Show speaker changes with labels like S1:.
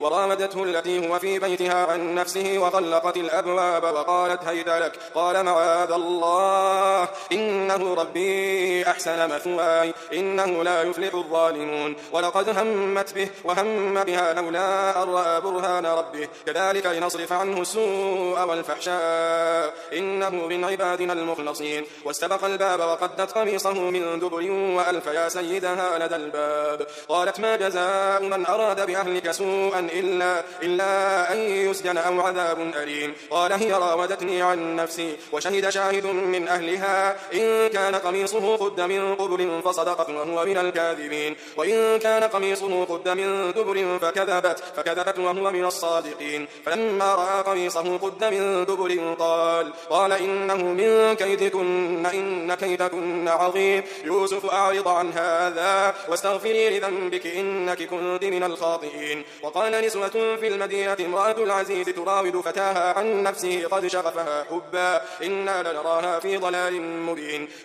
S1: وراودته التي هو في بيتها عن نفسه وغلقت الأبواب وقالت هيت لك. قال معاذ الله إنه ربي أحسن مثواي إنه لا يفلح الظالمون. ولقد همت به وهم بها لولا أن رأى برهان ربه كذلك لنصرف عنه السوء والفحشاء إنه من عبادنا المخلصين. واستبق الباب وقدت قميصه من دبر وألف يا سيدها لدى الباب. قالت ما جزاء من أراد بأهلك سوءا إلا أن يسجن أو عذاب أليم. قال هي راودتني عن نفسي وشهد شاهد من أهلها إن كان قميصه قد من قبل فصدقت وهو من الكاذبين وإن كان قميصه قد من دبر فكذبت وهو من الصادقين. فلما رأى قميصه قد من دبر قال إنه من كيدكن إن كيدكن عظيم. يوسف أعرض عن هذا واستغفري لذنبك إنك كنت من الخاطئين. وقال نسوة في المدينة امرأة العزيز تراود فتاها عن نفسه قد شغفها حبا إنا لنراها في ضلال مبين.